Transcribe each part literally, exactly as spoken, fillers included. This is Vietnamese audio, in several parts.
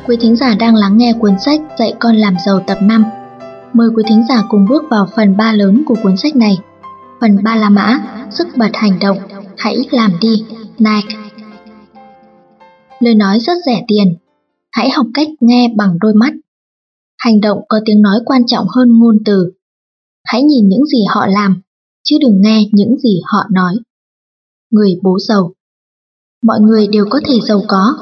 Quý thính giả đang lắng nghe cuốn sách Dạy con làm giàu tập năm. Mời quý thính giả cùng bước vào phần ba lớn của cuốn sách này. Phần ba La Mã, sức bật hành động, hãy làm đi, Nike. Lời nói rất rẻ tiền, hãy học cách nghe bằng đôi mắt. Hành động có tiếng nói quan trọng hơn ngôn từ. Hãy nhìn những gì họ làm, chứ đừng nghe những gì họ nói. Người bố giàu. Mọi người đều có thể giàu có.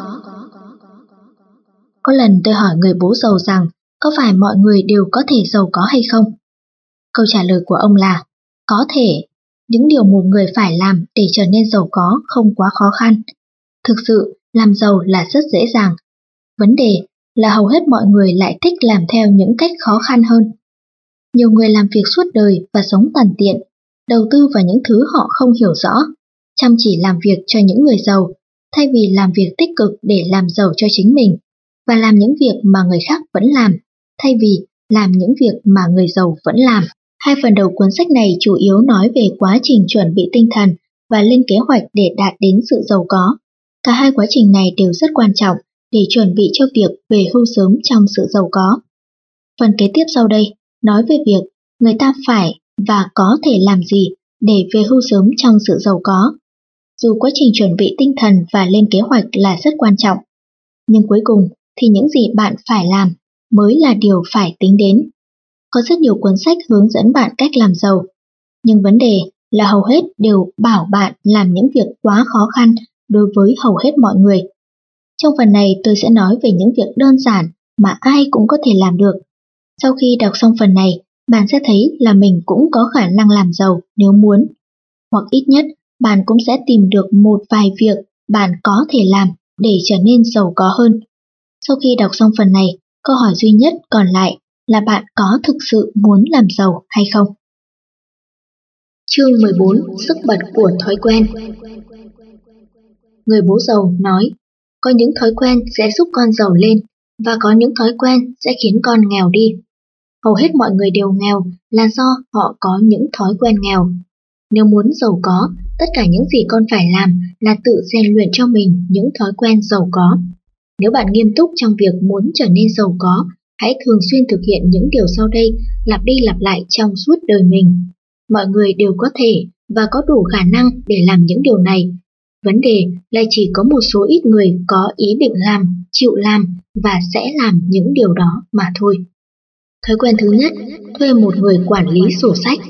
Có lần tôi hỏi người bố giàu rằng có phải mọi người đều có thể giàu có hay không? Câu trả lời của ông là có thể. Những điều một người phải làm để trở nên giàu có không quá khó khăn. Thực sự, làm giàu là rất dễ dàng. Vấn đề là hầu hết mọi người lại thích làm theo những cách khó khăn hơn. Nhiều người làm việc suốt đời và sống tàn tiện, đầu tư vào những thứ họ không hiểu rõ, chăm chỉ làm việc cho những người giàu, thay vì làm việc tích cực để làm giàu cho chính mình, và làm những việc mà người khác vẫn làm, thay vì làm những việc mà người giàu vẫn làm. Hai phần đầu cuốn sách này chủ yếu nói về quá trình chuẩn bị tinh thần và lên kế hoạch để đạt đến sự giàu có. Cả hai quá trình này đều rất quan trọng để chuẩn bị cho việc về hưu sớm trong sự giàu có. Phần kế tiếp sau đây nói về việc người ta phải và có thể làm gì để về hưu sớm trong sự giàu có. Dù quá trình chuẩn bị tinh thần và lên kế hoạch là rất quan trọng, nhưng cuối cùng thì những gì bạn phải làm mới là điều phải tính đến. Có rất nhiều cuốn sách hướng dẫn bạn cách làm giàu, nhưng vấn đề là hầu hết đều bảo bạn làm những việc quá khó khăn đối với hầu hết mọi người. Trong phần này tôi sẽ nói về những việc đơn giản mà ai cũng có thể làm được. Sau khi đọc xong phần này, bạn sẽ thấy là mình cũng có khả năng làm giàu nếu muốn. Hoặc ít nhất, bạn cũng sẽ tìm được một vài việc bạn có thể làm để trở nên giàu có hơn. Sau khi đọc xong phần này, câu hỏi duy nhất còn lại là bạn có thực sự muốn làm giàu hay không? Chương mười bốn. Sức bật của thói quen. Người bố giàu nói, có những thói quen sẽ giúp con giàu lên, và có những thói quen sẽ khiến con nghèo đi. Hầu hết mọi người đều nghèo là do họ có những thói quen nghèo. Nếu muốn giàu có, tất cả những gì con phải làm là tự rèn luyện cho mình những thói quen giàu có. Nếu bạn nghiêm túc trong việc muốn trở nên giàu có, hãy thường xuyên thực hiện những điều sau đây, lặp đi lặp lại trong suốt đời mình. Mọi người đều có thể và có đủ khả năng để làm những điều này. Vấn đề là chỉ có một số ít người có ý định làm, chịu làm và sẽ làm những điều đó mà thôi. Thói quen thứ nhất, thuê một người quản lý sổ sách.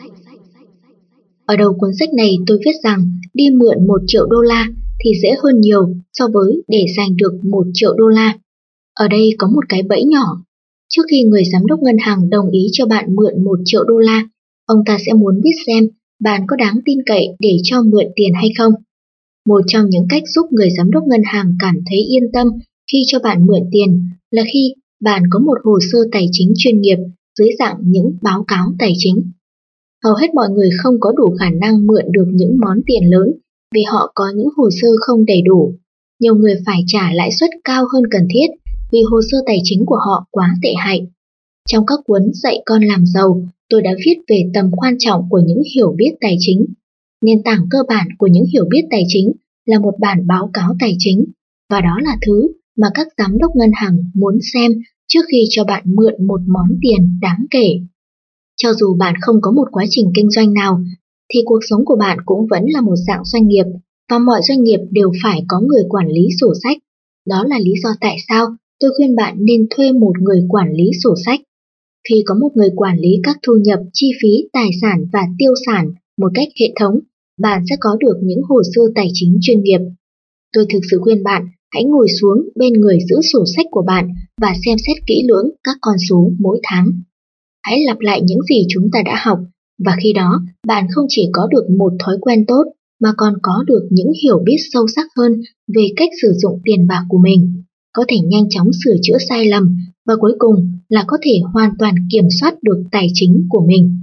Ở đầu cuốn sách này tôi viết rằng đi mượn một triệu đô la thì dễ hơn nhiều so với để giành được một triệu đô la. Ở đây có một cái bẫy nhỏ. Trước khi người giám đốc ngân hàng đồng ý cho bạn mượn một triệu đô la, ông ta sẽ muốn biết xem bạn có đáng tin cậy để cho mượn tiền hay không. Một trong những cách giúp người giám đốc ngân hàng cảm thấy yên tâm khi cho bạn mượn tiền là khi bạn có một hồ sơ tài chính chuyên nghiệp dưới dạng những báo cáo tài chính. Hầu hết mọi người không có đủ khả năng mượn được những món tiền lớn vì họ có những hồ sơ không đầy đủ. Nhiều người phải trả lãi suất cao hơn cần thiết vì hồ sơ tài chính của họ quá tệ hại. Trong các cuốn Dạy con làm giàu, tôi đã viết về tầm quan trọng của những hiểu biết tài chính. Nền tảng cơ bản của những hiểu biết tài chính là một bản báo cáo tài chính, và đó là thứ mà các giám đốc ngân hàng muốn xem trước khi cho bạn mượn một món tiền đáng kể. Cho dù bạn không có một quá trình kinh doanh nào, thì cuộc sống của bạn cũng vẫn là một dạng doanh nghiệp, và mọi doanh nghiệp đều phải có người quản lý sổ sách. Đó là lý do tại sao tôi khuyên bạn nên thuê một người quản lý sổ sách. Khi có một người quản lý các thu nhập, chi phí, tài sản và tiêu sản một cách hệ thống, bạn sẽ có được những hồ sơ tài chính chuyên nghiệp. Tôi thực sự khuyên bạn hãy ngồi xuống bên người giữ sổ sách của bạn và xem xét kỹ lưỡng các con số mỗi tháng. Hãy lặp lại những gì chúng ta đã học, và khi đó bạn không chỉ có được một thói quen tốt mà còn có được những hiểu biết sâu sắc hơn về cách sử dụng tiền bạc của mình, có thể nhanh chóng sửa chữa sai lầm và cuối cùng là có thể hoàn toàn kiểm soát được tài chính của mình.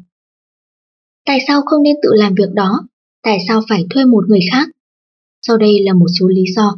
Tại sao không nên tự làm việc đó? Tại sao phải thuê một người khác? Sau đây là một số lý do.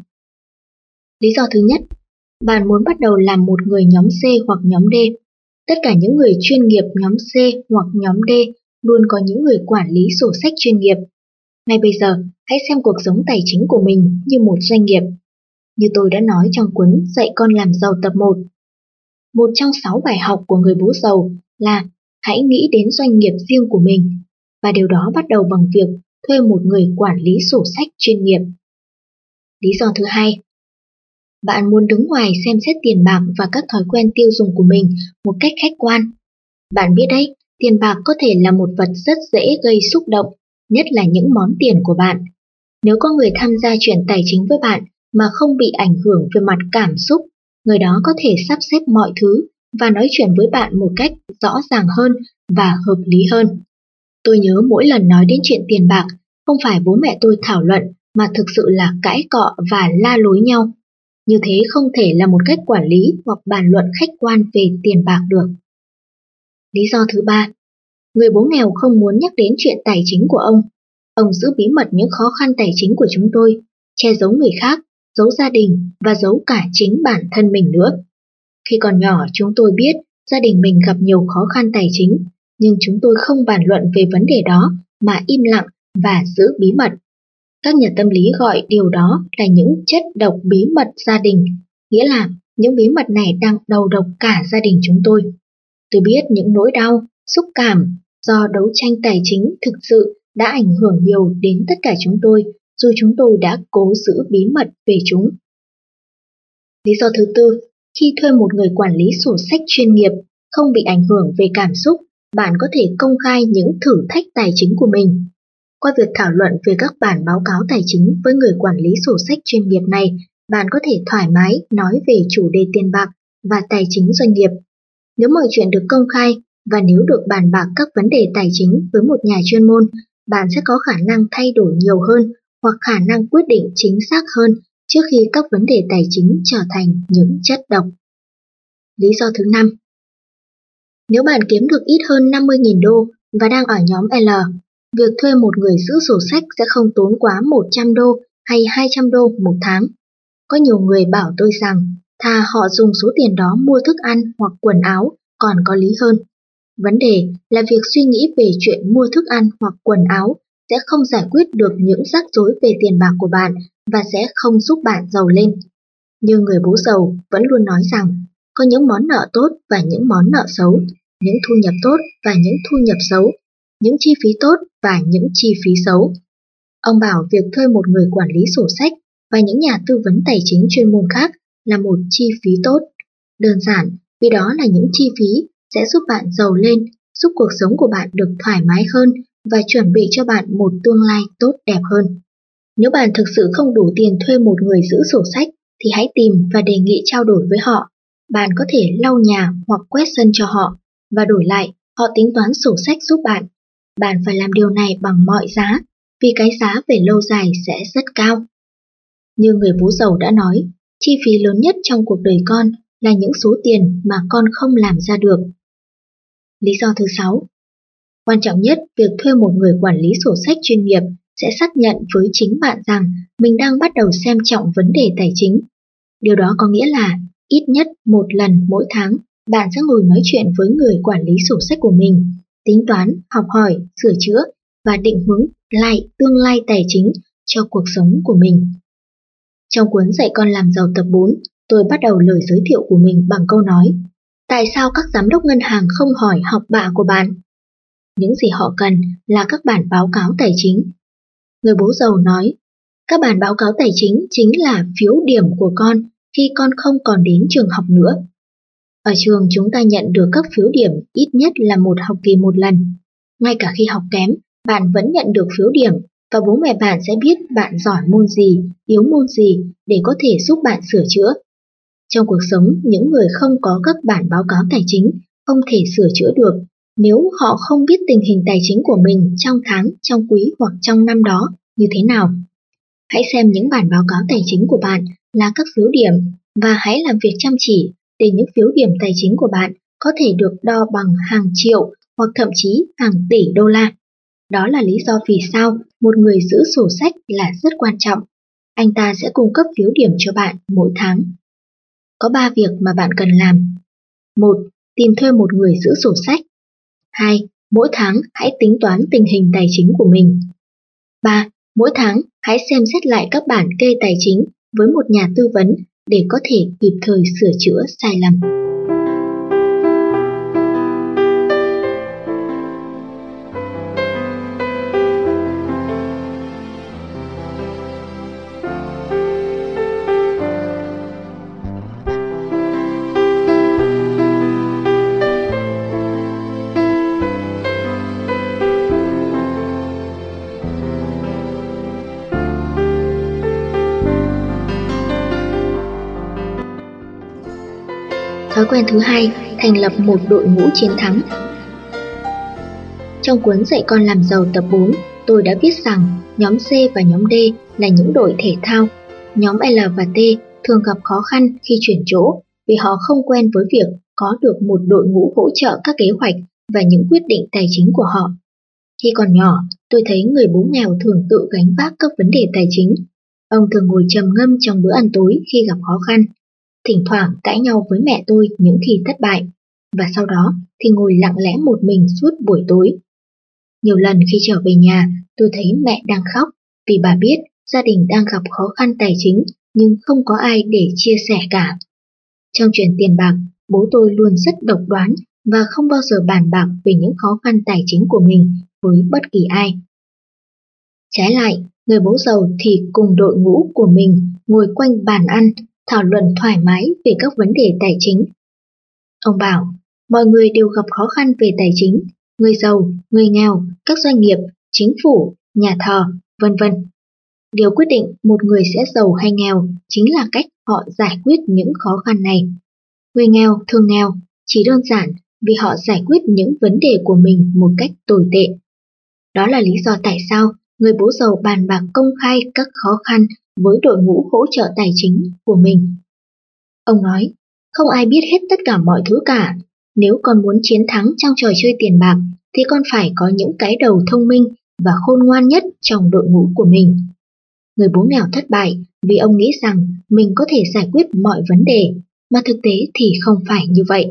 Lý do thứ nhất, bạn muốn bắt đầu làm một người nhóm C hoặc nhóm D. Tất cả những người chuyên nghiệp nhóm C hoặc nhóm D luôn có những người quản lý sổ sách chuyên nghiệp. Ngay bây giờ, hãy xem cuộc sống tài chính của mình như một doanh nghiệp. Như tôi đã nói trong cuốn Dạy con làm giàu tập một, một trong sáu bài học của người bố giàu là hãy nghĩ đến doanh nghiệp riêng của mình, và điều đó bắt đầu bằng việc thuê một người quản lý sổ sách chuyên nghiệp. Lý do thứ hai, bạn muốn đứng ngoài xem xét tiền bạc và các thói quen tiêu dùng của mình một cách khách quan. Bạn biết đấy, tiền bạc có thể là một vật rất dễ gây xúc động, nhất là những món tiền của bạn. Nếu có người tham gia chuyện tài chính với bạn mà không bị ảnh hưởng về mặt cảm xúc, người đó có thể sắp xếp mọi thứ và nói chuyện với bạn một cách rõ ràng hơn và hợp lý hơn. Tôi nhớ mỗi lần nói đến chuyện tiền bạc, không phải bố mẹ tôi thảo luận mà thực sự là cãi cọ và la lối nhau. Như thế không thể là một cách quản lý hoặc bàn luận khách quan về tiền bạc được. Lý do thứ ba, người bố nghèo không muốn nhắc đến chuyện tài chính của ông. Ông giữ bí mật những khó khăn tài chính của chúng tôi, che giấu người khác, giấu gia đình và giấu cả chính bản thân mình nữa. Khi còn nhỏ, chúng tôi biết gia đình mình gặp nhiều khó khăn tài chính, nhưng chúng tôi không bàn luận về vấn đề đó mà im lặng và giữ bí mật. Các nhà tâm lý gọi điều đó là những chất độc bí mật gia đình, nghĩa là những bí mật này đang đầu độc cả gia đình chúng tôi. Tôi biết những nỗi đau, xúc cảm do đấu tranh tài chính thực sự đã ảnh hưởng nhiều đến tất cả chúng tôi, dù chúng tôi đã cố giữ bí mật về chúng. Lý do thứ tư, khi thuê một người quản lý sổ sách chuyên nghiệp, không bị ảnh hưởng về cảm xúc, bạn có thể công khai những thử thách tài chính của mình. Qua việc thảo luận về các bản báo cáo tài chính với người quản lý sổ sách chuyên nghiệp này, bạn có thể thoải mái nói về chủ đề tiền bạc và tài chính doanh nghiệp. Nếu mọi chuyện được công khai và nếu được bàn bạc các vấn đề tài chính với một nhà chuyên môn, bạn sẽ có khả năng thay đổi nhiều hơn hoặc khả năng quyết định chính xác hơn trước khi các vấn đề tài chính trở thành những chất độc. Lý do thứ năm, nếu bạn kiếm được ít hơn năm mươi nghìn đô và đang ở nhóm L, việc thuê một người giữ sổ sách sẽ không tốn quá một trăm đô hay hai trăm đô một tháng. Có nhiều người bảo tôi rằng thà họ dùng số tiền đó mua thức ăn hoặc quần áo còn có lý hơn. Vấn đề là việc suy nghĩ về chuyện mua thức ăn hoặc quần áo sẽ không giải quyết được những rắc rối về tiền bạc của bạn và sẽ không giúp bạn giàu lên. Nhưng người bố giàu vẫn luôn nói rằng có những món nợ tốt và những món nợ xấu, những thu nhập tốt và những thu nhập xấu, những chi phí tốt và những chi phí xấu. Ông bảo việc thuê một người quản lý sổ sách và những nhà tư vấn tài chính chuyên môn khác là một chi phí tốt. Đơn giản vì đó là những chi phí sẽ giúp bạn giàu lên, giúp cuộc sống của bạn được thoải mái hơn và chuẩn bị cho bạn một tương lai tốt đẹp hơn. Nếu bạn thực sự không đủ tiền thuê một người giữ sổ sách thì hãy tìm và đề nghị trao đổi với họ. Bạn có thể lau nhà hoặc quét sân cho họ và đổi lại họ tính toán sổ sách giúp bạn. Bạn phải làm điều này bằng mọi giá vì cái giá về lâu dài sẽ rất cao. Như người bố giàu đã nói, chi phí lớn nhất trong cuộc đời con là những số tiền mà con không làm ra được. Lý do thứ sáu, quan trọng nhất, việc thuê một người quản lý sổ sách chuyên nghiệp sẽ xác nhận với chính bạn rằng mình đang bắt đầu xem trọng vấn đề tài chính. Điều đó có nghĩa là ít nhất một lần mỗi tháng, bạn sẽ ngồi nói chuyện với người quản lý sổ sách của mình, tính toán, học hỏi, sửa chữa và định hướng lại tương lai tài chính cho cuộc sống của mình. Trong cuốn Dạy con làm giàu tập bốn, tôi bắt đầu lời giới thiệu của mình bằng câu nói: tại sao các giám đốc ngân hàng không hỏi học bạ của bạn? Những gì họ cần là các bản báo cáo tài chính. Người bố giàu nói, các bản báo cáo tài chính chính là phiếu điểm của con khi con không còn đến trường học nữa. Ở trường chúng ta nhận được các phiếu điểm ít nhất là một học kỳ một lần. Ngay cả khi học kém, bạn vẫn nhận được phiếu điểm và bố mẹ bạn sẽ biết bạn giỏi môn gì, yếu môn gì để có thể giúp bạn sửa chữa. Trong cuộc sống, những người không có các bản báo cáo tài chính không thể sửa chữa được nếu họ không biết tình hình tài chính của mình trong tháng, trong quý hoặc trong năm đó như thế nào. Hãy xem những bản báo cáo tài chính của bạn là các phiếu điểm và hãy làm việc chăm chỉ để những phiếu điểm tài chính của bạn có thể được đo bằng hàng triệu hoặc thậm chí hàng tỷ đô la. Đó là lý do vì sao một người giữ sổ sách là rất quan trọng. Anh ta sẽ cung cấp phiếu điểm cho bạn mỗi tháng. Có ba việc mà bạn cần làm. một. Tìm thuê một người giữ sổ sách. hai. Mỗi tháng hãy tính toán tình hình tài chính của mình. ba. Mỗi tháng hãy xem xét lại các bản kê tài chính với một nhà tư vấn để có thể kịp thời sửa chữa sai lầm. Thói quen thứ hai, thành lập một đội ngũ chiến thắng. Trong cuốn Dạy con làm giàu tập bốn, tôi đã viết rằng nhóm C và nhóm D là những đội thể thao. Nhóm L và T thường gặp khó khăn khi chuyển chỗ vì họ không quen với việc có được một đội ngũ hỗ trợ các kế hoạch và những quyết định tài chính của họ. Khi còn nhỏ, tôi thấy người bố nghèo thường tự gánh vác các vấn đề tài chính. Ông thường ngồi trầm ngâm trong bữa ăn tối khi gặp khó khăn, thỉnh thoảng cãi nhau với mẹ tôi những khi thất bại, và sau đó thì ngồi lặng lẽ một mình suốt buổi tối. Nhiều lần khi trở về nhà, tôi thấy mẹ đang khóc vì bà biết gia đình đang gặp khó khăn tài chính nhưng không có ai để chia sẻ cả. Trong chuyện tiền bạc, bố tôi luôn rất độc đoán và không bao giờ bàn bạc về những khó khăn tài chính của mình với bất kỳ ai. Trái lại, người bố giàu thì cùng đội ngũ của mình ngồi quanh bàn ăn, thảo luận thoải mái về các vấn đề tài chính. Ông bảo, mọi người đều gặp khó khăn về tài chính, người giàu, người nghèo, các doanh nghiệp, chính phủ, nhà thờ, vân vân. Điều quyết định một người sẽ giàu hay nghèo chính là cách họ giải quyết những khó khăn này. Người nghèo thường nghèo chỉ đơn giản vì họ giải quyết những vấn đề của mình một cách tồi tệ. Đó là lý do tại sao người bố giàu bàn bạc công khai các khó khăn với đội ngũ hỗ trợ tài chính của mình. Ông nói, không ai biết hết tất cả mọi thứ cả. Nếu con muốn chiến thắng trong trò chơi tiền bạc thì con phải có những cái đầu thông minh và khôn ngoan nhất trong đội ngũ của mình. Người bố nghèo thất bại vì ông nghĩ rằng mình có thể giải quyết mọi vấn đề, mà thực tế thì không phải như vậy.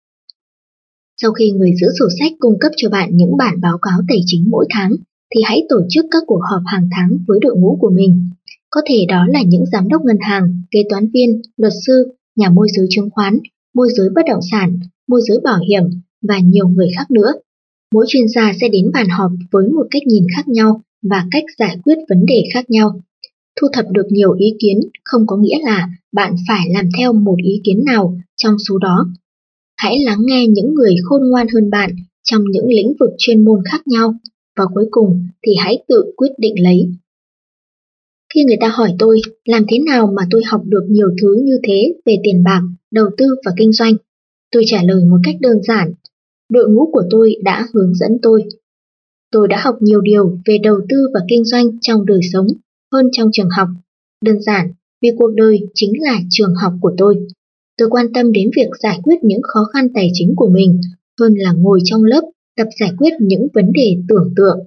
Sau khi người giữ sổ sách cung cấp cho bạn những bản báo cáo tài chính mỗi tháng, thì hãy tổ chức các cuộc họp hàng tháng với đội ngũ của mình. Có thể đó là những giám đốc ngân hàng, kế toán viên, luật sư, nhà môi giới chứng khoán, môi giới bất động sản, môi giới bảo hiểm và nhiều người khác nữa. Mỗi chuyên gia sẽ đến bàn họp với một cách nhìn khác nhau và cách giải quyết vấn đề khác nhau. Thu thập được nhiều ý kiến không có nghĩa là bạn phải làm theo một ý kiến nào trong số đó. Hãy lắng nghe những người khôn ngoan hơn bạn trong những lĩnh vực chuyên môn khác nhau, và cuối cùng thì hãy tự quyết định lấy. Khi người ta hỏi tôi làm thế nào mà tôi học được nhiều thứ như thế về tiền bạc, đầu tư và kinh doanh, tôi trả lời một cách đơn giản. Đội ngũ của tôi đã hướng dẫn tôi. Tôi đã học nhiều điều về đầu tư và kinh doanh trong đời sống hơn trong trường học. Đơn giản vì cuộc đời chính là trường học của tôi. Tôi quan tâm đến việc giải quyết những khó khăn tài chính của mình hơn là ngồi trong lớp tập giải quyết những vấn đề tưởng tượng.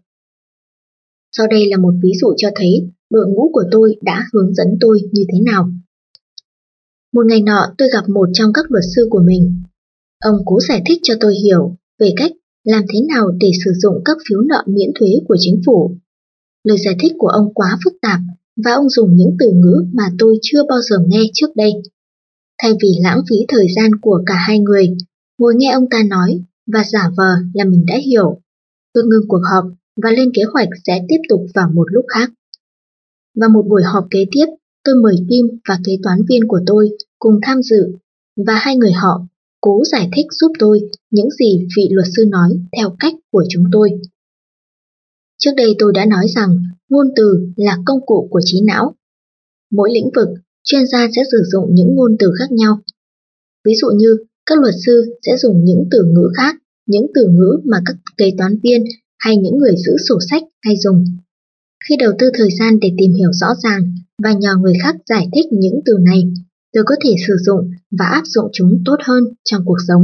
Sau đây là một ví dụ cho thấy đội ngũ của tôi đã hướng dẫn tôi như thế nào. Một ngày nọ tôi gặp một trong các luật sư của mình. Ông cố giải thích cho tôi hiểu về cách làm thế nào để sử dụng các phiếu nợ miễn thuế của chính phủ. Lời giải thích của ông quá phức tạp và ông dùng những từ ngữ mà tôi chưa bao giờ nghe trước đây. Thay vì lãng phí thời gian của cả hai người, ngồi nghe ông ta nói và giả vờ là mình đã hiểu, tôi ngưng cuộc họp và lên kế hoạch sẽ tiếp tục vào một lúc khác. Và một buổi họp kế tiếp, tôi mời Kim và kế toán viên của tôi cùng tham dự, và hai người họ cố giải thích giúp tôi những gì vị luật sư nói theo cách của chúng tôi. Trước đây tôi đã nói rằng ngôn từ là công cụ của trí não. Mỗi lĩnh vực, chuyên gia sẽ sử dụng những ngôn từ khác nhau. Ví dụ như, các luật sư sẽ dùng những từ ngữ khác, những từ ngữ mà các kế toán viên hay những người giữ sổ sách hay dùng. Khi đầu tư thời gian để tìm hiểu rõ ràng và nhờ người khác giải thích những từ này, tôi có thể sử dụng và áp dụng chúng tốt hơn trong cuộc sống.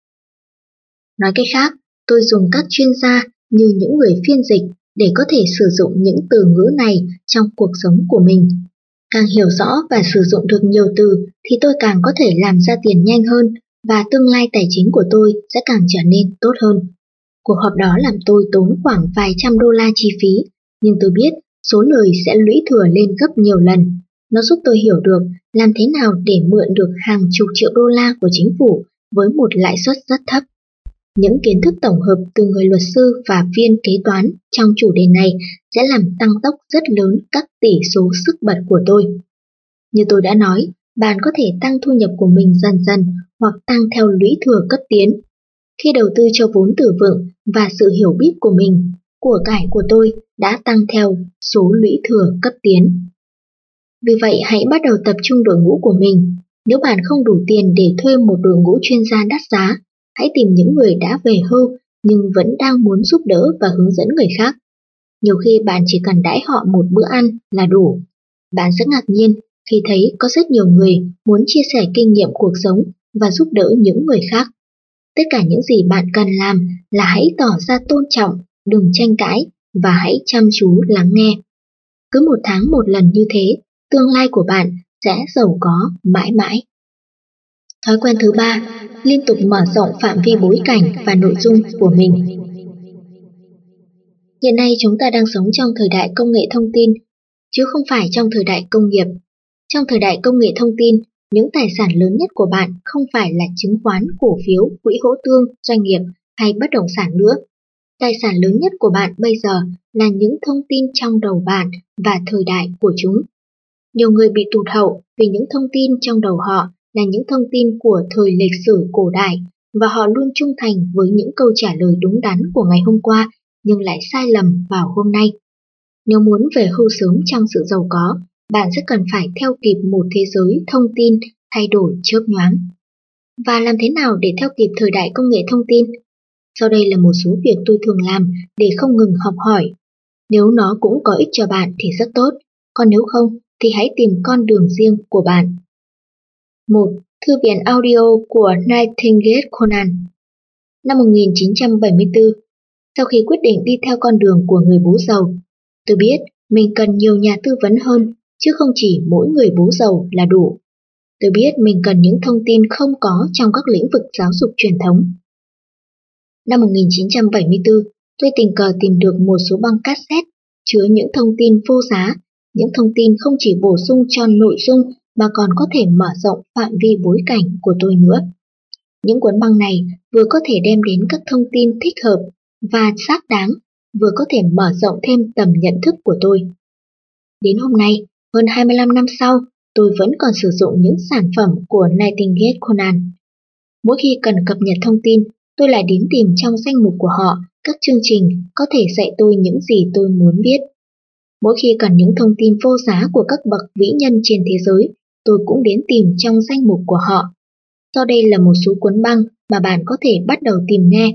Nói cách khác, tôi dùng các chuyên gia như những người phiên dịch để có thể sử dụng những từ ngữ này trong cuộc sống của mình. Càng hiểu rõ và sử dụng được nhiều từ thì tôi càng có thể làm ra tiền nhanh hơn và tương lai tài chính của tôi sẽ càng trở nên tốt hơn. Cuộc họp đó làm tôi tốn khoảng vài trăm đô la chi phí, nhưng tôi biết số lời sẽ lũy thừa lên gấp nhiều lần. Nó giúp tôi hiểu được làm thế nào để mượn được hàng chục triệu đô la của chính phủ với một lãi suất rất thấp. Những kiến thức tổng hợp từ người luật sư và viên kế toán trong chủ đề này sẽ làm tăng tốc rất lớn các tỷ số sức bật của tôi. Như tôi đã nói, bạn có thể tăng thu nhập của mình dần dần hoặc tăng theo lũy thừa cấp tiến. Khi đầu tư cho vốn tử vựng và sự hiểu biết của mình, của cải của tôi đã tăng theo số lũy thừa cấp tiến. Vì vậy hãy bắt đầu tập trung đội ngũ của mình. Nếu bạn không đủ tiền để thuê một đội ngũ chuyên gia đắt giá, hãy tìm những người đã về hưu nhưng vẫn đang muốn giúp đỡ và hướng dẫn người khác. Nhiều khi bạn chỉ cần đãi họ một bữa ăn là đủ. Bạn sẽ ngạc nhiên khi thấy có rất nhiều người muốn chia sẻ kinh nghiệm cuộc sống và giúp đỡ những người khác. Tất cả những gì bạn cần làm là hãy tỏ ra tôn trọng, đừng tranh cãi và hãy chăm chú lắng nghe. Cứ một tháng một lần như thế, tương lai của bạn sẽ giàu có mãi mãi. Thói quen thứ ba, liên tục mở rộng phạm vi bối cảnh và nội dung của mình. Hiện nay chúng ta đang sống trong thời đại công nghệ thông tin, chứ không phải trong thời đại công nghiệp. Trong thời đại công nghệ thông tin, những tài sản lớn nhất của bạn không phải là chứng khoán, cổ phiếu, quỹ hỗ tương, doanh nghiệp hay bất động sản nữa. Tài sản lớn nhất của bạn bây giờ là những thông tin trong đầu bạn và thời đại của chúng. Nhiều người bị tụt hậu vì những thông tin trong đầu họ là những thông tin của thời lịch sử cổ đại và họ luôn trung thành với những câu trả lời đúng đắn của ngày hôm qua nhưng lại sai lầm vào hôm nay. Nếu muốn về hưu sớm trong sự giàu có, bạn sẽ cần phải theo kịp một thế giới thông tin thay đổi chớp nhoáng. Và làm thế nào để theo kịp thời đại công nghệ thông tin? Sau đây là một số việc tôi thường làm để không ngừng học hỏi. Nếu nó cũng có ích cho bạn thì rất tốt, còn nếu không thì hãy tìm con đường riêng của bạn. một. Thư viện audio của Nightingale Conan. Năm một nghìn chín trăm bảy mươi tư, sau khi quyết định đi theo con đường của người bố giàu, tôi biết mình cần nhiều nhà tư vấn hơn, chứ không chỉ mỗi người bố giàu là đủ. Tôi biết mình cần những thông tin không có trong các lĩnh vực giáo dục truyền thống. Năm một nghìn chín trăm bảy mươi tư, tôi tình cờ tìm được một số băng cassette chứa những thông tin vô giá, những thông tin không chỉ bổ sung cho nội dung mà còn có thể mở rộng phạm vi bối cảnh của tôi nữa. Những cuốn băng này vừa có thể đem đến các thông tin thích hợp và xác đáng, vừa có thể mở rộng thêm tầm nhận thức của tôi. Đến hôm nay, hơn hai mươi lăm năm sau, tôi vẫn còn sử dụng những sản phẩm của Nightingale Conan. Mỗi khi cần cập nhật thông tin, tôi lại đến tìm trong danh mục của họ các chương trình có thể dạy tôi những gì tôi muốn biết. Mỗi khi cần những thông tin vô giá của các bậc vĩ nhân trên thế giới, tôi cũng đến tìm trong danh mục của họ. Sau đây là một số cuốn băng mà bạn có thể bắt đầu tìm nghe.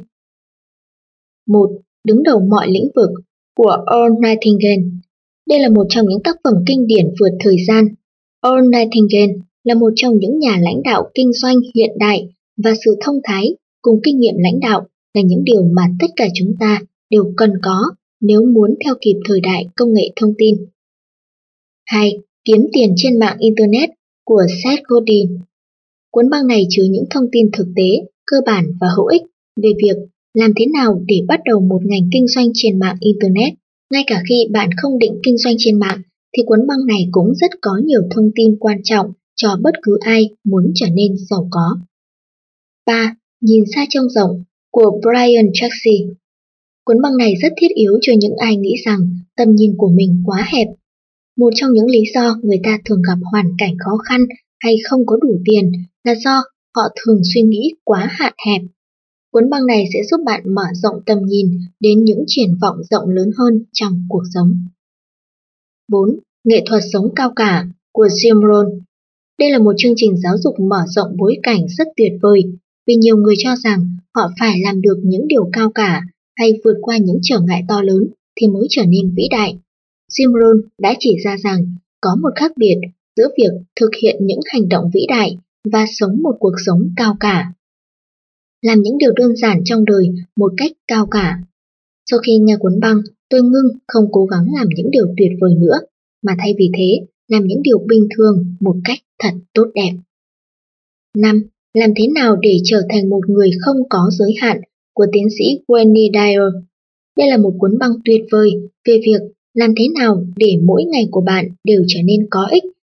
một. Đứng đầu mọi lĩnh vực của Earl Nightingale. Đây là một trong những tác phẩm kinh điển vượt thời gian. Earl Nightingale là một trong những nhà lãnh đạo kinh doanh hiện đại và sự thông thái cùng kinh nghiệm lãnh đạo là những điều mà tất cả chúng ta đều cần có nếu muốn theo kịp thời đại công nghệ thông tin. hai. Kiếm tiền trên mạng Internet của Seth Godin. Cuốn băng này chứa những thông tin thực tế, cơ bản và hữu ích về việc làm thế nào để bắt đầu một ngành kinh doanh trên mạng Internet. Ngay cả khi bạn không định kinh doanh trên mạng, thì cuốn băng này cũng rất có nhiều thông tin quan trọng cho bất cứ ai muốn trở nên giàu có. ba. Nhìn xa trông rộng của Brian Tracy. Cuốn băng này rất thiết yếu cho những ai nghĩ rằng tầm nhìn của mình quá hẹp. Một trong những lý do người ta thường gặp hoàn cảnh khó khăn hay không có đủ tiền là do họ thường suy nghĩ quá hạn hẹp. Cuốn băng này sẽ giúp bạn mở rộng tầm nhìn đến những triển vọng rộng lớn hơn trong cuộc sống. bốn. Nghệ thuật sống cao cả của Jim Rohn. Đây là một chương trình giáo dục mở rộng bối cảnh rất tuyệt vời vì nhiều người cho rằng họ phải làm được những điều cao cả hay vượt qua những trở ngại to lớn thì mới trở nên vĩ đại. Jim Rohn đã chỉ ra rằng có một khác biệt giữa việc thực hiện những hành động vĩ đại và sống một cuộc sống cao cả. Làm những điều đơn giản trong đời một cách cao cả. Sau khi nghe cuốn băng, tôi ngưng không cố gắng làm những điều tuyệt vời nữa, mà thay vì thế, làm những điều bình thường một cách thật tốt đẹp. năm. Làm thế nào để trở thành một người không có giới hạn của tiến sĩ Wayne Dyer. Đây là một cuốn băng tuyệt vời về việc làm thế nào để mỗi ngày của bạn đều trở nên có ích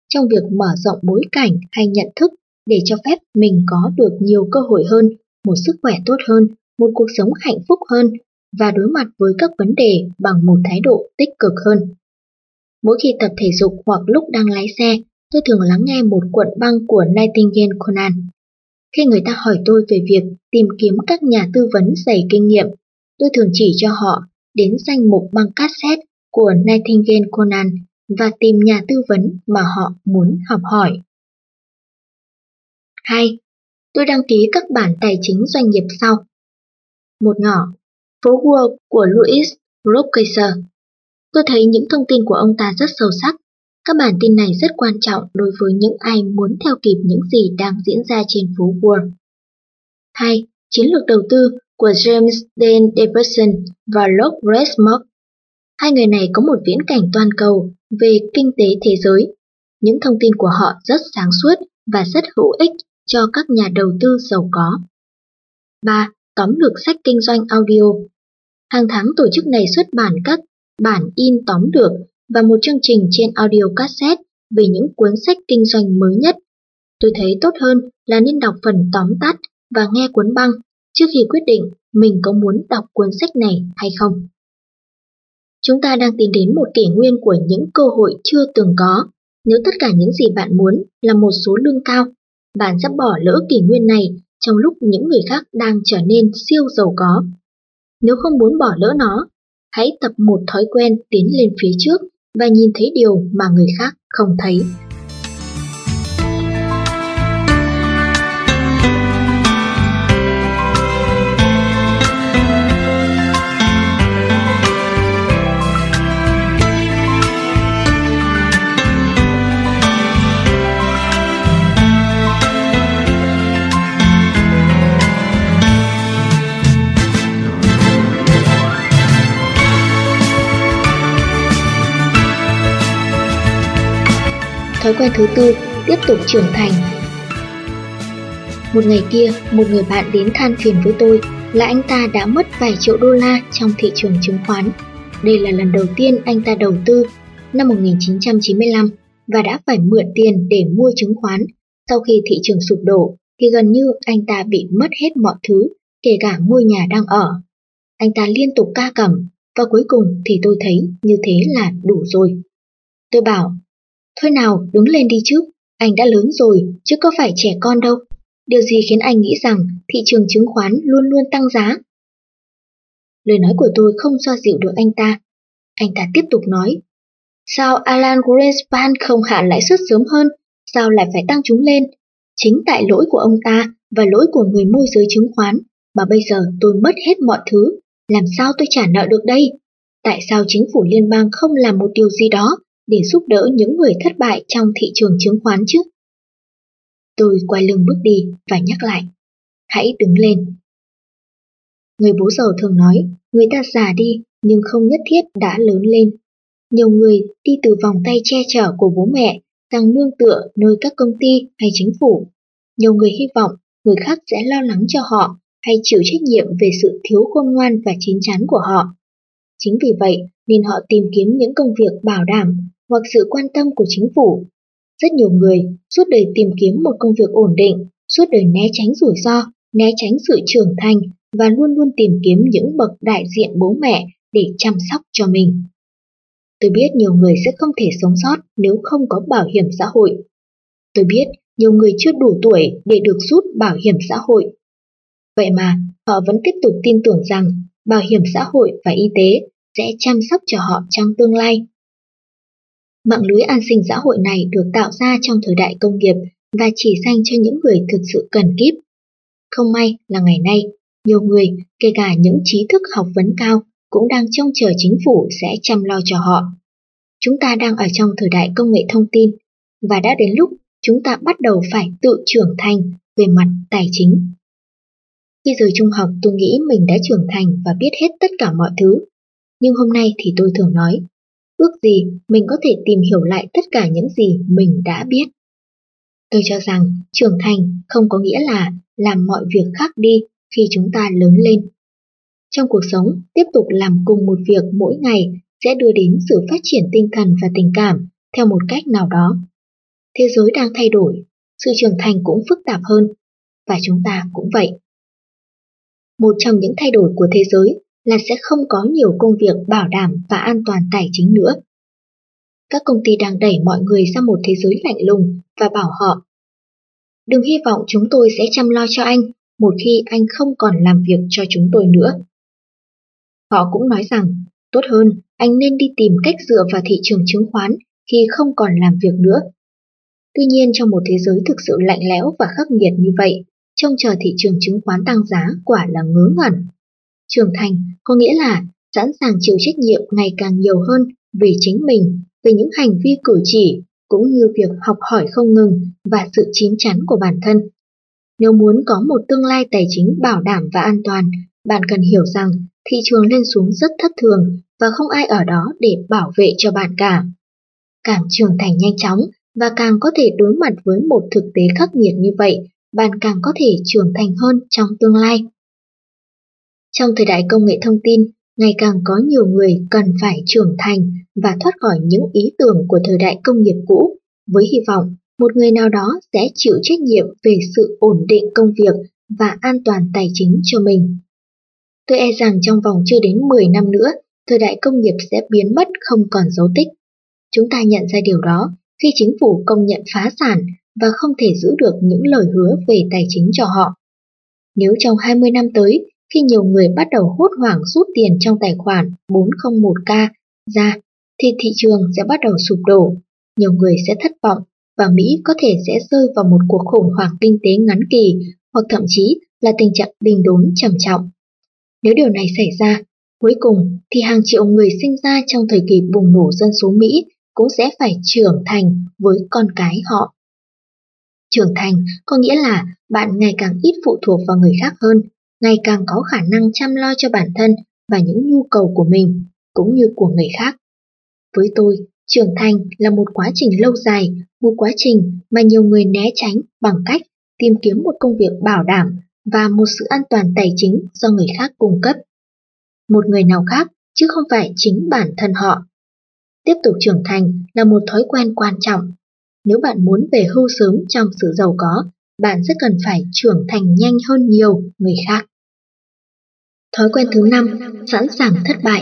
trong việc mở rộng bối cảnh hay nhận thức để cho phép mình có được nhiều cơ hội hơn, một sức khỏe tốt hơn, một cuộc sống hạnh phúc hơn và đối mặt với các vấn đề bằng một thái độ tích cực hơn. Mỗi khi tập thể dục hoặc lúc đang lái xe, tôi thường lắng nghe một cuộn băng của Nightingale Conan. Khi người ta hỏi tôi về việc tìm kiếm các nhà tư vấn dày kinh nghiệm, tôi thường chỉ cho họ đến danh mục băng cassette của Nightingale Conan và tìm nhà tư vấn mà họ muốn học hỏi. hai. Tôi đăng ký các bản tài chính doanh nghiệp sau. Một nhỏ, phố Wall của Louis Rockefeller. Tôi thấy những thông tin của ông ta rất sâu sắc. Các bản tin này rất quan trọng đối với những ai muốn theo kịp những gì đang diễn ra trên phố Wall. hai. Chiến lược đầu tư của James Dan Davidson và Lord Rees-Mogg. Hai người này có một viễn cảnh toàn cầu về kinh tế thế giới. Những thông tin của họ rất sáng suốt và rất hữu ích cho các nhà đầu tư giàu có. ba. Tóm lược sách kinh doanh audio. Hàng tháng tổ chức này xuất bản các bản in tóm lược và một chương trình trên audio cassette về những cuốn sách kinh doanh mới nhất. Tôi thấy tốt hơn là nên đọc phần tóm tắt và nghe cuốn băng trước khi quyết định mình có muốn đọc cuốn sách này hay không. Chúng ta đang tiến đến một kỷ nguyên của những cơ hội chưa từng có. Nếu tất cả những gì bạn muốn là một số lương cao, bạn sẽ bỏ lỡ kỷ nguyên này trong lúc những người khác đang trở nên siêu giàu có. Nếu không muốn bỏ lỡ nó, hãy tập một thói quen tiến lên phía trước và nhìn thấy điều mà người khác không thấy. Thói quen thứ tư, tiếp tục trưởng thành. Một ngày kia, một người bạn đến than phiền với tôi là anh ta đã mất vài triệu đô la trong thị trường chứng khoán. Đây là lần đầu tiên anh ta đầu tư năm một nghìn chín trăm chín mươi lăm và đã phải mượn tiền để mua chứng khoán. Sau khi thị trường sụp đổ thì gần như anh ta bị mất hết mọi thứ, kể cả ngôi nhà đang ở. Anh ta liên tục ca cẩm và cuối cùng thì tôi thấy như thế là đủ rồi. Tôi bảo, thôi nào, đứng lên đi chứ, anh đã lớn rồi chứ có phải trẻ con đâu. Điều gì khiến anh nghĩ rằng thị trường chứng khoán luôn luôn tăng giá? Lời nói của tôi không xoa dịu được anh ta. Anh ta tiếp tục nói, sao Alan Greenspan không hạ lãi suất sớm hơn, sao lại phải tăng chúng lên? Chính tại lỗi của ông ta và lỗi của người môi giới chứng khoán mà bây giờ tôi mất hết mọi thứ. Làm sao tôi trả nợ được đây? Tại sao chính phủ liên bang không làm một điều gì đó để giúp đỡ những người thất bại trong thị trường chứng khoán chứ? Tôi quay lưng bước đi và nhắc lại, hãy đứng lên. Người bố giàu thường nói, người ta già đi nhưng không nhất thiết đã lớn lên. Nhiều người đi từ vòng tay che chở của bố mẹ sang nương tựa nơi các công ty hay chính phủ. Nhiều người hy vọng người khác sẽ lo lắng cho họ hay chịu trách nhiệm về sự thiếu khôn ngoan và chín chắn của họ. Chính vì vậy nên họ tìm kiếm những công việc bảo đảm hoặc sự quan tâm của chính phủ. Rất nhiều người suốt đời tìm kiếm một công việc ổn định, suốt đời né tránh rủi ro, né tránh sự trưởng thành và luôn luôn tìm kiếm những bậc đại diện bố mẹ để chăm sóc cho mình. Tôi biết nhiều người sẽ không thể sống sót nếu không có bảo hiểm xã hội. Tôi biết nhiều người chưa đủ tuổi để được rút bảo hiểm xã hội. Vậy mà họ vẫn tiếp tục tin tưởng rằng bảo hiểm xã hội và y tế sẽ chăm sóc cho họ trong tương lai. Mạng lưới an sinh xã hội này được tạo ra trong thời đại công nghiệp và chỉ dành cho những người thực sự cần kíp. Không may là ngày nay, nhiều người, kể cả những trí thức học vấn cao, cũng đang trông chờ chính phủ sẽ chăm lo cho họ. Chúng ta đang ở trong thời đại công nghệ thông tin, và đã đến lúc chúng ta bắt đầu phải tự trưởng thành về mặt tài chính. Khi rời trung học, tôi nghĩ mình đã trưởng thành và biết hết tất cả mọi thứ. Nhưng hôm nay thì tôi thường nói, ước gì mình có thể tìm hiểu lại tất cả những gì mình đã biết. Tôi cho rằng trưởng thành không có nghĩa là làm mọi việc khác đi khi chúng ta lớn lên. Trong cuộc sống, tiếp tục làm cùng một việc mỗi ngày sẽ đưa đến sự phát triển tinh thần và tình cảm theo một cách nào đó. Thế giới đang thay đổi, sự trưởng thành cũng phức tạp hơn, và chúng ta cũng vậy. Một trong những thay đổi của thế giới là sẽ không có nhiều công việc bảo đảm và an toàn tài chính nữa. Các công ty đang đẩy mọi người sang một thế giới lạnh lùng và bảo họ: đừng hy vọng chúng tôi sẽ chăm lo cho anh một khi anh không còn làm việc cho chúng tôi nữa. Họ cũng nói rằng, tốt hơn, anh nên đi tìm cách dựa vào thị trường chứng khoán khi không còn làm việc nữa. Tuy nhiên, trong một thế giới thực sự lạnh lẽo và khắc nghiệt như vậy, trông chờ thị trường chứng khoán tăng giá quả là ngớ ngẩn. Trưởng thành có nghĩa là sẵn sàng chịu trách nhiệm ngày càng nhiều hơn vì chính mình, về những hành vi cử chỉ, cũng như việc học hỏi không ngừng và sự chín chắn của bản thân. Nếu muốn có một tương lai tài chính bảo đảm và an toàn, bạn cần hiểu rằng thị trường lên xuống rất thất thường và không ai ở đó để bảo vệ cho bạn cả. Càng trưởng thành nhanh chóng và càng có thể đối mặt với một thực tế khắc nghiệt như vậy, bạn càng có thể trưởng thành hơn trong tương lai. Trong thời đại công nghệ thông tin, ngày càng có nhiều người cần phải trưởng thành và thoát khỏi những ý tưởng của thời đại công nghiệp cũ, với hy vọng một người nào đó sẽ chịu trách nhiệm về sự ổn định công việc và an toàn tài chính cho mình. Tôi e rằng trong vòng chưa đến mười năm nữa, thời đại công nghiệp sẽ biến mất không còn dấu tích. Chúng ta nhận ra điều đó khi chính phủ công nhận phá sản và không thể giữ được những lời hứa về tài chính cho họ. Nếu trong hai mươi năm tới, khi nhiều người bắt đầu hốt hoảng rút tiền trong tài khoản bốn không một k ra, thì thị trường sẽ bắt đầu sụp đổ, nhiều người sẽ thất vọng và Mỹ có thể sẽ rơi vào một cuộc khủng hoảng kinh tế ngắn kỳ hoặc thậm chí là tình trạng đình đốn trầm trọng. Nếu điều này xảy ra, cuối cùng thì hàng triệu người sinh ra trong thời kỳ bùng nổ dân số Mỹ cũng sẽ phải trưởng thành với con cái họ. Trưởng thành có nghĩa là bạn ngày càng ít phụ thuộc vào người khác hơn, ngày càng có khả năng chăm lo cho bản thân và những nhu cầu của mình, cũng như của người khác. Với tôi, trưởng thành là một quá trình lâu dài, một quá trình mà nhiều người né tránh bằng cách tìm kiếm một công việc bảo đảm và một sự an toàn tài chính do người khác cung cấp. Một người nào khác, chứ không phải chính bản thân họ. Tiếp tục trưởng thành là một thói quen quan trọng. Nếu bạn muốn về hưu sớm trong sự giàu có, bạn rất cần phải trưởng thành nhanh hơn nhiều người khác. Thói quen thứ năm, sẵn sàng thất bại.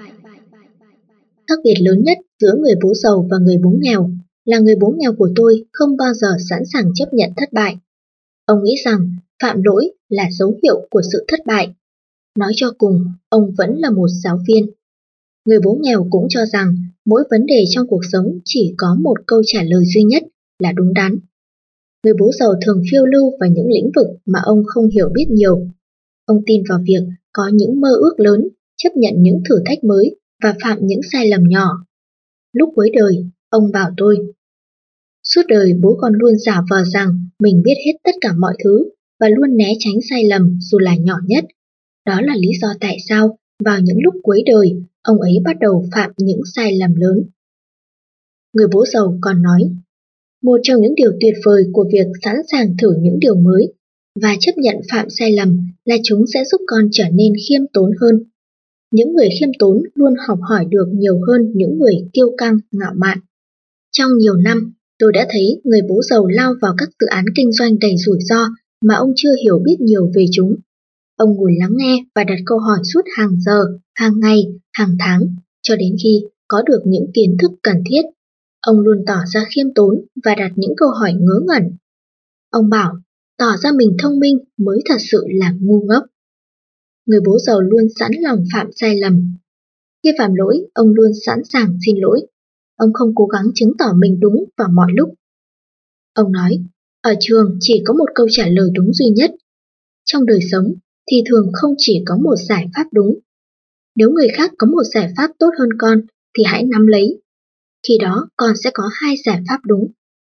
Khác biệt lớn nhất giữa người bố giàu và người bố nghèo là người bố nghèo của tôi không bao giờ sẵn sàng chấp nhận thất bại. Ông nghĩ rằng phạm lỗi là dấu hiệu của sự thất bại. Nói cho cùng, ông vẫn là một giáo viên. Người bố nghèo cũng cho rằng mỗi vấn đề trong cuộc sống chỉ có một câu trả lời duy nhất là đúng đắn. Người bố giàu thường phiêu lưu vào những lĩnh vực mà ông không hiểu biết nhiều. Ông tin vào việc có những mơ ước lớn, chấp nhận những thử thách mới và phạm những sai lầm nhỏ. Lúc cuối đời, ông bảo tôi: suốt đời bố con luôn giả vờ rằng mình biết hết tất cả mọi thứ và luôn né tránh sai lầm dù là nhỏ nhất. Đó là lý do tại sao vào những lúc cuối đời, ông ấy bắt đầu phạm những sai lầm lớn. Người bố giàu còn nói, một trong những điều tuyệt vời của việc sẵn sàng thử những điều mới và chấp nhận phạm sai lầm là chúng sẽ giúp con trở nên khiêm tốn hơn. Những người khiêm tốn luôn học hỏi được nhiều hơn những người kiêu căng, ngạo mạn. Trong nhiều năm, tôi đã thấy người bố giàu lao vào các dự án kinh doanh đầy rủi ro mà ông chưa hiểu biết nhiều về chúng. Ông ngồi lắng nghe và đặt câu hỏi suốt hàng giờ, hàng ngày, hàng tháng, cho đến khi có được những kiến thức cần thiết. Ông luôn tỏ ra khiêm tốn và đặt những câu hỏi ngớ ngẩn. Ông bảo, tỏ ra mình thông minh mới thật sự là ngu ngốc. Người bố giàu luôn sẵn lòng phạm sai lầm. Khi phạm lỗi, ông luôn sẵn sàng xin lỗi. Ông không cố gắng chứng tỏ mình đúng vào mọi lúc. Ông nói, ở trường chỉ có một câu trả lời đúng duy nhất. Trong đời sống thì thường không chỉ có một giải pháp đúng. Nếu người khác có một giải pháp tốt hơn con thì hãy nắm lấy. Khi đó con sẽ có hai giải pháp đúng.